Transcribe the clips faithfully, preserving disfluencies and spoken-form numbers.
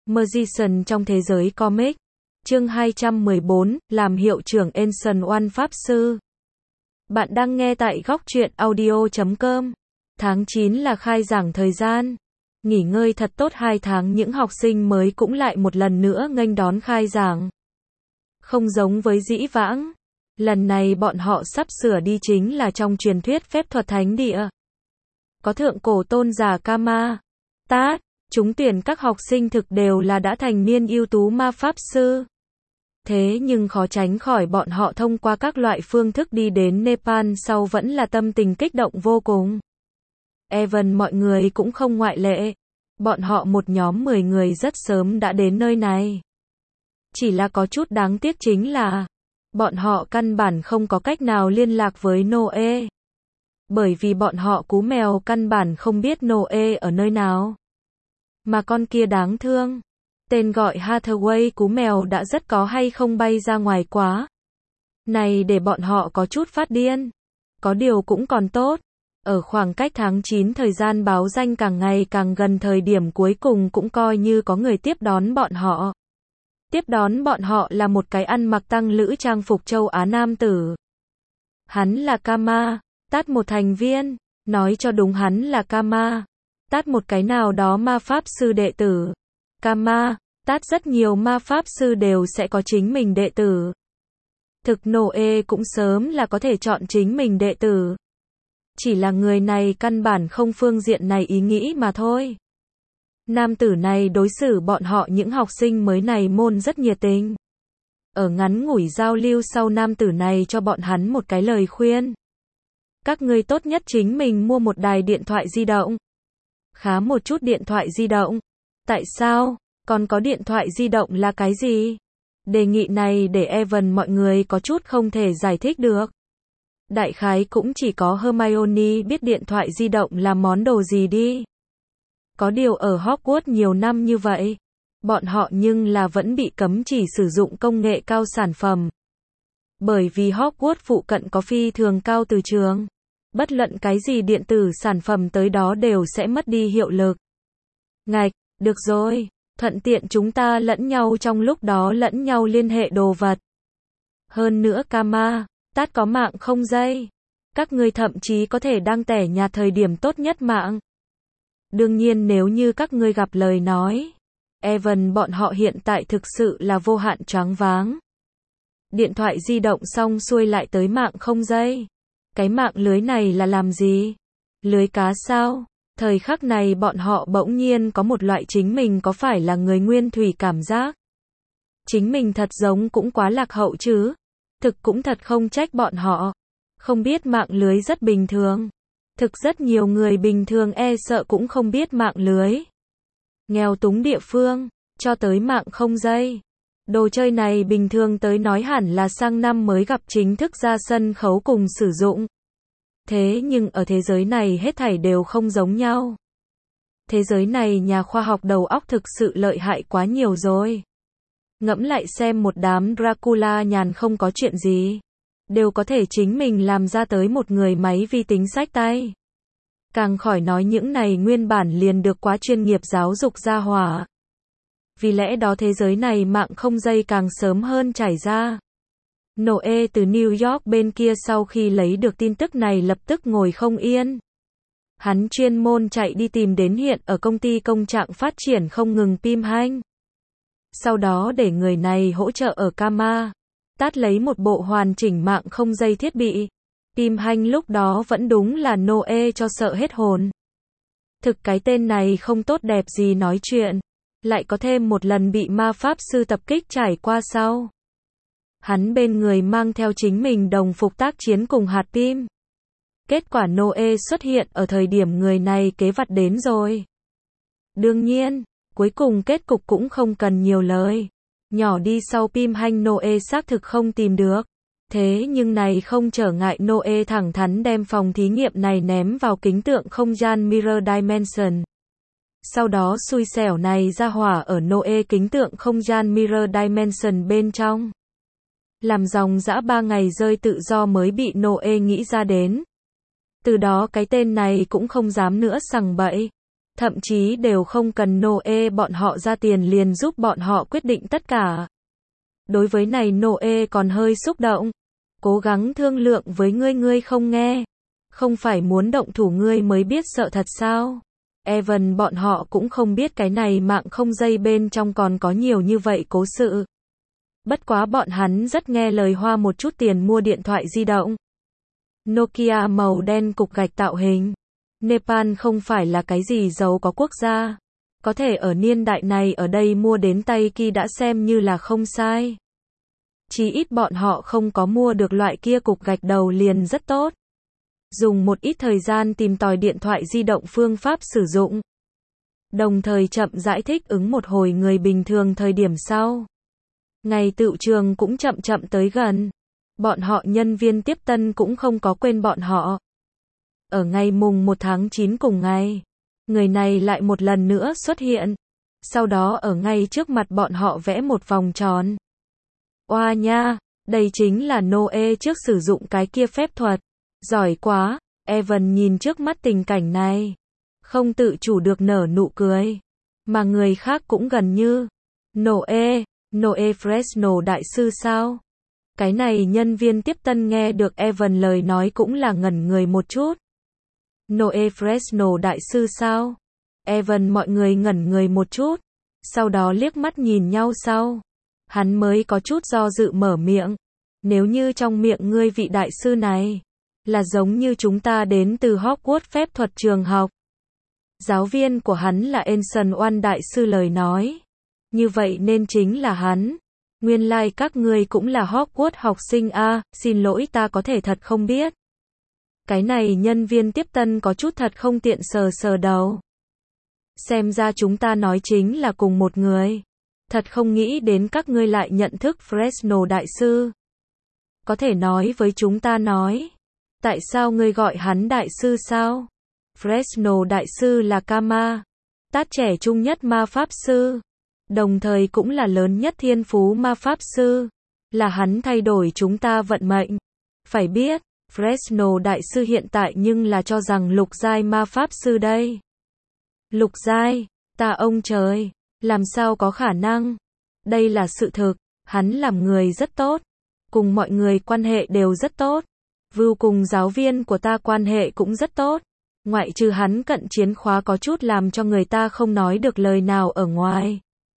Magician trong thế giới comic. Chương hai trăm mười bốn, làm hiệu trưởng Ancient One Pháp Sư. Bạn đang nghe tại góc truyện audio chấm com. Tháng chín là khai giảng thời gian. Nghỉ ngơi thật tốt hai tháng, những học sinh mới cũng lại một lần nữa nghênh đón khai giảng. Không giống với dĩ vãng. Lần này bọn họ sắp sửa đi chính là trong truyền thuyết phép thuật thánh địa. Có thượng cổ tôn giả Kama, Tát, chúng tuyển các học sinh thực đều là đã thành niên ưu tú ma pháp sư. Thế nhưng khó tránh khỏi bọn họ thông qua các loại phương thức đi đến Nepal sau vẫn là tâm tình kích động vô cùng. Evan mọi người cũng không ngoại lệ. Bọn họ một nhóm mười người rất sớm đã đến nơi này. Chỉ là có chút đáng tiếc chính là bọn họ căn bản không có cách nào liên lạc với Noe. Bởi vì bọn họ cú mèo căn bản không biết Noe ở nơi nào. Mà con kia đáng thương. Tên gọi Hathaway cú mèo đã rất có hay không bay ra ngoài quá. Này để bọn họ có chút phát điên. Có điều cũng còn tốt. Ở khoảng cách tháng chín thời gian báo danh càng ngày càng gần, thời điểm cuối cùng cũng coi như có người tiếp đón bọn họ. Tiếp đón bọn họ là một cái ăn mặc tăng lữ trang phục châu Á nam tử. Hắn là Kama, Tát một thành viên. Nói cho đúng hắn là Kama, Tát một cái nào đó ma pháp sư đệ tử. Kama, Tát rất nhiều ma pháp sư đều sẽ có chính mình đệ tử. Thực Noe cũng sớm là có thể chọn chính mình đệ tử. Chỉ là người này căn bản không phương diện này ý nghĩ mà thôi. Nam tử này đối xử bọn họ những học sinh mới này môn rất nhiệt tình. Ở ngắn ngủi giao lưu sau, nam tử này cho bọn hắn một cái lời khuyên. Các ngươi tốt nhất chính mình mua một đài điện thoại di động. Khá một chút điện thoại di động. Tại sao? Còn có điện thoại di động là cái gì? Đề nghị này để Evan mọi người có chút không thể giải thích được. Đại khái cũng chỉ có Hermione biết điện thoại di động là món đồ gì đi. Có điều ở Hogwarts nhiều năm như vậy, bọn họ nhưng là vẫn bị cấm chỉ sử dụng công nghệ cao sản phẩm. Bởi vì Hogwarts phụ cận có phi thường cao từ trường. Bất luận cái gì điện tử sản phẩm tới đó đều sẽ mất đi hiệu lực. Ngạch, được rồi, thuận tiện chúng ta lẫn nhau trong lúc đó lẫn nhau liên hệ đồ vật. Hơn nữa Kama, Tát có mạng không dây. Các ngươi thậm chí có thể đăng tẻ nhà thời điểm tốt nhất mạng. Đương nhiên nếu như các ngươi gặp lời nói. Evan bọn họ hiện tại thực sự là vô hạn choáng váng. Điện thoại di động xong xuôi lại tới mạng không dây. Cái mạng lưới này là làm gì? Lưới cá sao? Thời khắc này bọn họ bỗng nhiên có một loại chính mình có phải là người nguyên thủy cảm giác. Chính mình thật giống cũng quá lạc hậu chứ. Thực cũng thật không trách bọn họ. Không biết mạng lưới rất bình thường. Thực rất nhiều người bình thường e sợ cũng không biết mạng lưới. Nghèo túng địa phương, cho tới mạng không dây. Đồ chơi này bình thường tới nói hẳn là sang năm mới gặp chính thức ra sân khấu cùng sử dụng. Thế nhưng ở thế giới này hết thảy đều không giống nhau. Thế giới này nhà khoa học đầu óc thực sự lợi hại quá nhiều rồi. Ngẫm lại xem, một đám Dracula nhàn không có chuyện gì. Đều có thể chính mình làm ra tới một người máy vi tính xách tay. Càng khỏi nói những này nguyên bản liền được quá chuyên nghiệp giáo dục ra hỏa. Vì lẽ đó thế giới này mạng không dây càng sớm hơn trải ra. Noe từ New York bên kia sau khi lấy được tin tức này lập tức ngồi không yên. Hắn chuyên môn chạy đi tìm đến hiện ở công ty công trạng phát triển không ngừng Pim Hanh. Sau đó để người này hỗ trợ ở Kama, Tát lấy một bộ hoàn chỉnh mạng không dây thiết bị. Pim Hanh lúc đó vẫn đúng là Noe cho sợ hết hồn. Thực cái tên này không tốt đẹp gì nói chuyện. Lại có thêm một lần bị ma pháp sư tập kích trải qua sau. Hắn bên người mang theo chính mình đồng phục tác chiến cùng hạt Pim. Kết quả Noe xuất hiện ở thời điểm người này kế vặt đến rồi. Đương nhiên, cuối cùng kết cục cũng không cần nhiều lời. Nhỏ đi sau Pim Hanh Noe xác thực không tìm được. Thế nhưng này không trở ngại Noe thẳng thắn đem phòng thí nghiệm này ném vào kính tượng không gian Mirror Dimension. Sau đó xui xẻo này ra hỏa ở Noe kính tượng không gian Mirror Dimension bên trong. Làm dòng dã ba ngày rơi tự do mới bị Noe nghĩ ra đến. Từ đó cái tên này cũng không dám nữa sằng bậy. Thậm chí đều không cần Noe bọn họ ra tiền liền giúp bọn họ quyết định tất cả. Đối với này Noe còn hơi xúc động. Cố gắng thương lượng với ngươi ngươi không nghe. Không phải muốn động thủ ngươi mới biết sợ thật sao? Evan bọn họ cũng không biết cái này mạng không dây bên trong còn có nhiều như vậy cố sự. Bất quá bọn hắn rất nghe lời hoa một chút tiền mua điện thoại di động. Nokia màu đen cục gạch tạo hình. Nepal không phải là cái gì giàu có quốc gia. Có thể ở niên đại này ở đây mua đến tay kia đã xem như là không sai. Chỉ ít bọn họ không có mua được loại kia cục gạch đầu liền rất tốt. Dùng một ít thời gian tìm tòi điện thoại di động phương pháp sử dụng. Đồng thời chậm rãi thích ứng một hồi người bình thường thời điểm sau. Ngày tựu trường cũng chậm chậm tới gần. Bọn họ nhân viên tiếp tân cũng không có quên bọn họ. Ở ngày mùng một tháng chín cùng ngày, người này lại một lần nữa xuất hiện. Sau đó ở ngay trước mặt bọn họ vẽ một vòng tròn. Oa nha, đây chính là Noe trước sử dụng cái kia phép thuật. Giỏi quá, Evan nhìn trước mắt tình cảnh này. Không tự chủ được nở nụ cười. Mà người khác cũng gần như. Noe, Noe Fresno đại sư sao? Cái này nhân viên tiếp tân nghe được Evan lời nói cũng là ngẩn người một chút. Noe Fresno đại sư sao? Evan mọi người ngẩn người một chút. Sau đó liếc mắt nhìn nhau sau. Hắn mới có chút do dự mở miệng. Nếu như trong miệng ngươi vị đại sư này là giống như chúng ta đến từ Hogwarts phép thuật trường học. Giáo viên của hắn là Ancient One đại sư lời nói. Như vậy nên chính là hắn. Nguyên lai like các ngươi cũng là Hogwarts học sinh a, à, xin lỗi ta có thể thật không biết. Cái này nhân viên tiếp tân có chút thật không tiện sờ sờ đầu. Xem ra chúng ta nói chính là cùng một người. Thật không nghĩ đến các ngươi lại nhận thức Fresno đại sư. Có thể nói với chúng ta nói. Tại sao ngươi gọi hắn đại sư sao? Fresno đại sư là Kama. Tát trẻ trung nhất ma pháp sư. Đồng thời cũng là lớn nhất thiên phú ma pháp sư. Là hắn thay đổi chúng ta vận mệnh. Phải biết, Fresno đại sư hiện tại nhưng là cho rằng lục giai ma pháp sư đây. Lục giai, ta ông trời, làm sao có khả năng? Đây là sự thực, hắn làm người rất tốt. Cùng mọi người quan hệ đều rất tốt. Vưu cùng giáo viên của ta quan hệ cũng rất tốt. Ngoại trừ hắn cận chiến khóa có chút làm cho người ta không nói được lời nào ở ngoài.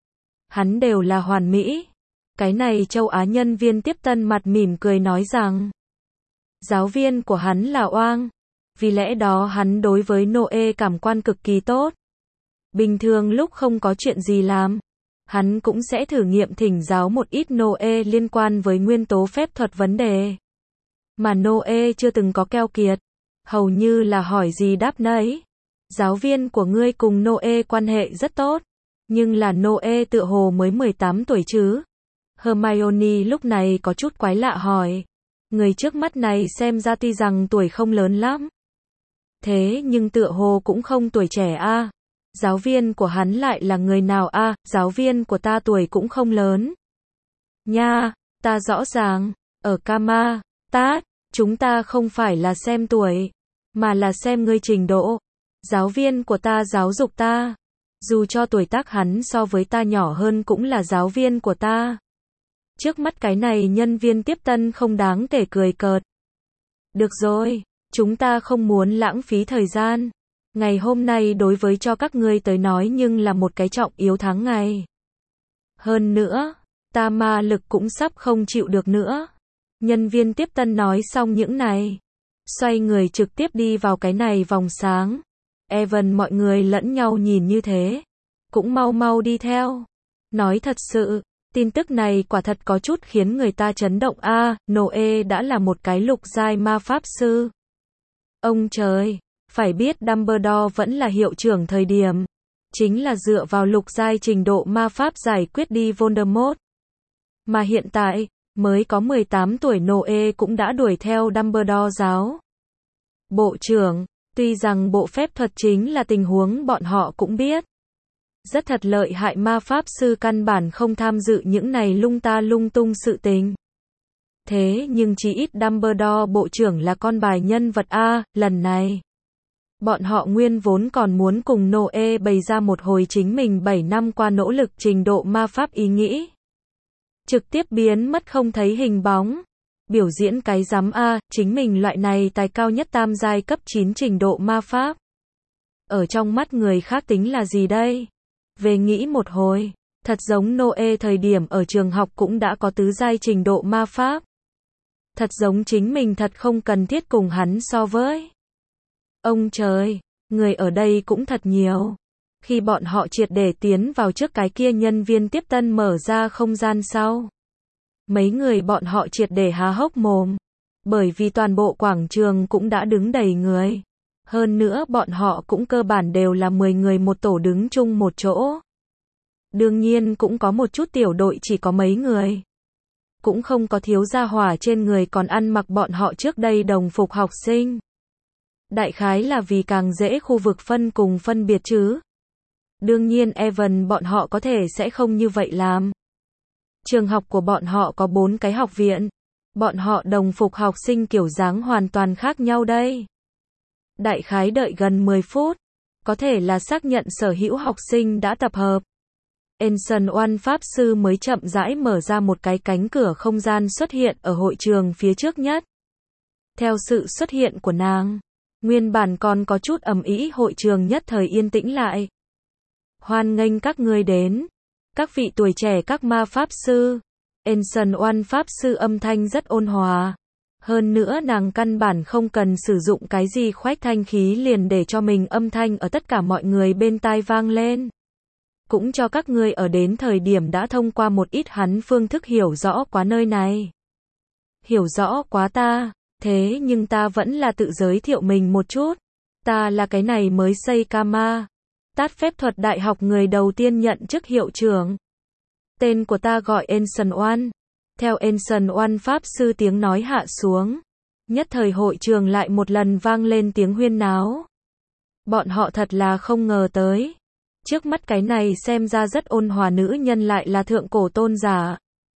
Hắn đều là hoàn mỹ. Cái này châu Á nhân viên tiếp tân mặt mỉm cười nói rằng. Giáo viên của hắn là Oang. Vì lẽ đó hắn đối với Noe cảm quan cực kỳ tốt. Bình thường lúc không có chuyện gì làm. Hắn cũng sẽ thử nghiệm thỉnh giáo một ít Noe liên quan với nguyên tố phép thuật vấn đề. Mà Noe chưa từng có keo kiệt. Hầu như là hỏi gì đáp nấy. Giáo viên của ngươi cùng Noe quan hệ rất tốt. Nhưng là Noe tựa hồ mới mười tám tuổi chứ. Hermione lúc này có chút quái lạ hỏi. Người trước mắt này xem ra tuy rằng tuổi không lớn lắm. Thế nhưng tựa hồ cũng không tuổi trẻ a. À. Giáo viên của hắn lại là người nào a? À, giáo viên của ta tuổi cũng không lớn. Nha, ta rõ ràng, ở Kama, Tát, chúng ta không phải là xem tuổi, mà là xem ngươi trình độ. Giáo viên của ta giáo dục ta. Dù cho tuổi tác hắn so với ta nhỏ hơn cũng là giáo viên của ta. Trước mắt cái này nhân viên tiếp tân không đáng kể cười cợt. Được rồi, chúng ta không muốn lãng phí thời gian. Ngày hôm nay đối với cho các ngươi tới nói nhưng là một cái trọng yếu tháng ngày. Hơn nữa, ta ma lực cũng sắp không chịu được nữa. Nhân viên tiếp tân nói xong những này. Xoay người trực tiếp đi vào cái này vòng sáng. Evan mọi người lẫn nhau nhìn như thế. Cũng mau mau đi theo. Nói thật sự, tin tức này quả thật có chút khiến người ta chấn động a. À, Noe đã là một cái lục giai ma pháp sư. Ông trời, phải biết Dumbledore vẫn là hiệu trưởng thời điểm. Chính là dựa vào lục giai trình độ ma pháp giải quyết đi Voldemort. Mà hiện tại, mới có mười tám tuổi Noe cũng đã đuổi theo Dumbledore giáo. Bộ trưởng, tuy rằng bộ phép thuật chính là tình huống bọn họ cũng biết. Rất thật lợi hại ma pháp sư căn bản không tham dự những này lung ta lung tung sự tình. Thế nhưng chỉ ít Dumbledore bộ trưởng là con bài nhân vật A, lần này. Bọn họ nguyên vốn còn muốn cùng Noe bày ra một hồi chính mình bảy năm qua nỗ lực trình độ ma pháp ý nghĩ. Trực tiếp biến mất không thấy hình bóng. Biểu diễn cái rắm a, chính mình loại này tài cao nhất tam giai cấp chín trình độ ma pháp. Ở trong mắt người khác tính là gì đây? Về nghĩ một hồi, thật giống Noe thời điểm ở trường học cũng đã có tứ giai trình độ ma pháp. Thật giống chính mình thật không cần thiết cùng hắn so với. Ông trời, người ở đây cũng thật nhiều. Khi bọn họ triệt để tiến vào trước cái kia nhân viên tiếp tân mở ra không gian sau. Mấy người bọn họ triệt để há hốc mồm. Bởi vì toàn bộ quảng trường cũng đã đứng đầy người. Hơn nữa bọn họ cũng cơ bản đều là mười người một tổ đứng chung một chỗ. Đương nhiên cũng có một chút tiểu đội chỉ có mấy người. Cũng không có thiếu gia hỏa trên người còn ăn mặc bọn họ trước đây đồng phục học sinh. Đại khái là vì càng dễ khu vực phân cùng phân biệt chứ. Đương nhiên Evan bọn họ có thể sẽ không như vậy làm. Trường học của bọn họ có bốn cái học viện. Bọn họ đồng phục học sinh kiểu dáng hoàn toàn khác nhau đây. Đại khái đợi gần mười phút. Có thể là xác nhận sở hữu học sinh đã tập hợp. Ancient One Pháp Sư mới chậm rãi mở ra một cái cánh cửa không gian xuất hiện ở hội trường phía trước nhất. Theo sự xuất hiện của nàng, nguyên bản còn có chút ầm ĩ hội trường nhất thời yên tĩnh lại. Hoan nghênh các ngươi đến. Các vị tuổi trẻ các ma pháp sư. Ancient One Pháp Sư âm thanh rất ôn hòa. Hơn nữa nàng căn bản không cần sử dụng cái gì khoách thanh khí liền để cho mình âm thanh ở tất cả mọi người bên tai vang lên. Cũng cho các ngươi ở đến thời điểm đã thông qua một ít hắn phương thức hiểu rõ quá nơi này. Hiểu rõ quá ta, thế nhưng ta vẫn là tự giới thiệu mình một chút. Ta là cái này mới xây Kama. Tát phép thuật đại học người đầu tiên nhận chức hiệu trưởng. Tên của ta gọi Ancient One. Theo Ancient One Pháp Sư tiếng nói hạ xuống. Nhất thời hội trường lại một lần vang lên tiếng huyên náo. Bọn họ thật là không ngờ tới. Trước mắt cái này xem ra rất ôn hòa nữ nhân lại là thượng cổ tôn giả.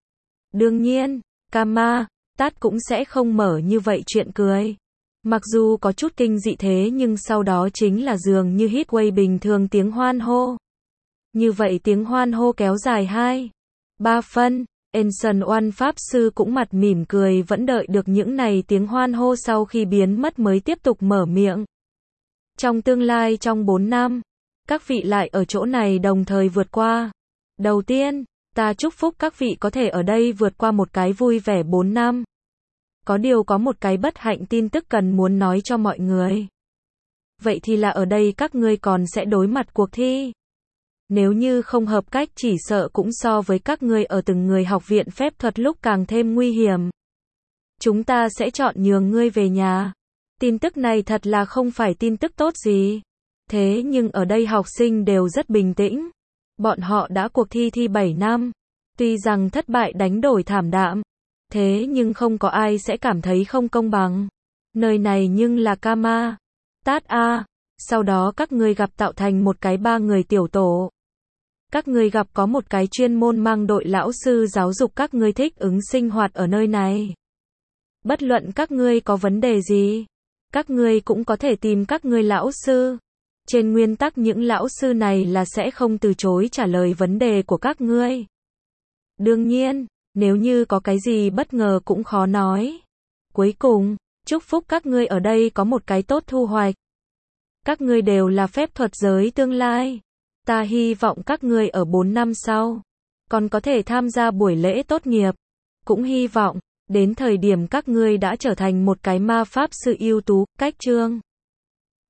Đương nhiên, Kama, Tát cũng sẽ không mở như vậy chuyện cười. Mặc dù có chút kinh dị thế nhưng sau đó chính là dường như heatwave bình thường tiếng hoan hô. Như vậy tiếng hoan hô kéo dài hai, ba phân. Ancient One Pháp Sư cũng mặt mỉm cười vẫn đợi được những này tiếng hoan hô sau khi biến mất mới tiếp tục mở miệng. Trong tương lai trong bốn năm, các vị lại ở chỗ này đồng thời vượt qua. Đầu tiên, ta chúc phúc các vị có thể ở đây vượt qua một cái vui vẻ bốn năm. Có điều có một cái bất hạnh tin tức cần muốn nói cho mọi người. Vậy thì là ở đây các ngươi còn sẽ đối mặt cuộc thi. Nếu như không hợp cách chỉ sợ cũng so với các ngươi ở từng người học viện phép thuật lúc càng thêm nguy hiểm. Chúng ta sẽ chọn nhường ngươi về nhà. Tin tức này thật là không phải tin tức tốt gì. Thế nhưng ở đây học sinh đều rất bình tĩnh. Bọn họ đã cuộc thi thi bảy năm. Tuy rằng thất bại đánh đổi thảm đạm. Thế nhưng không có ai sẽ cảm thấy không công bằng. Nơi này nhưng là Kama. Tát A. Sau đó các ngươi gặp tạo thành một cái ba người tiểu tổ. Các ngươi gặp có một cái chuyên môn mang đội lão sư giáo dục các ngươi thích ứng sinh hoạt ở nơi này. Bất luận các ngươi có vấn đề gì, các ngươi cũng có thể tìm các ngươi lão sư. Trên nguyên tắc những lão sư này là sẽ không từ chối trả lời vấn đề của các ngươi. Đương nhiên, nếu như có cái gì bất ngờ cũng khó nói. Cuối cùng, chúc phúc các ngươi ở đây có một cái tốt thu hoạch. Các ngươi đều là phép thuật giới tương lai. Ta hy vọng các ngươi ở bốn năm sau còn có thể tham gia buổi lễ tốt nghiệp. Cũng hy vọng đến thời điểm các ngươi đã trở thành một cái ma pháp sư ưu tú. Cách chương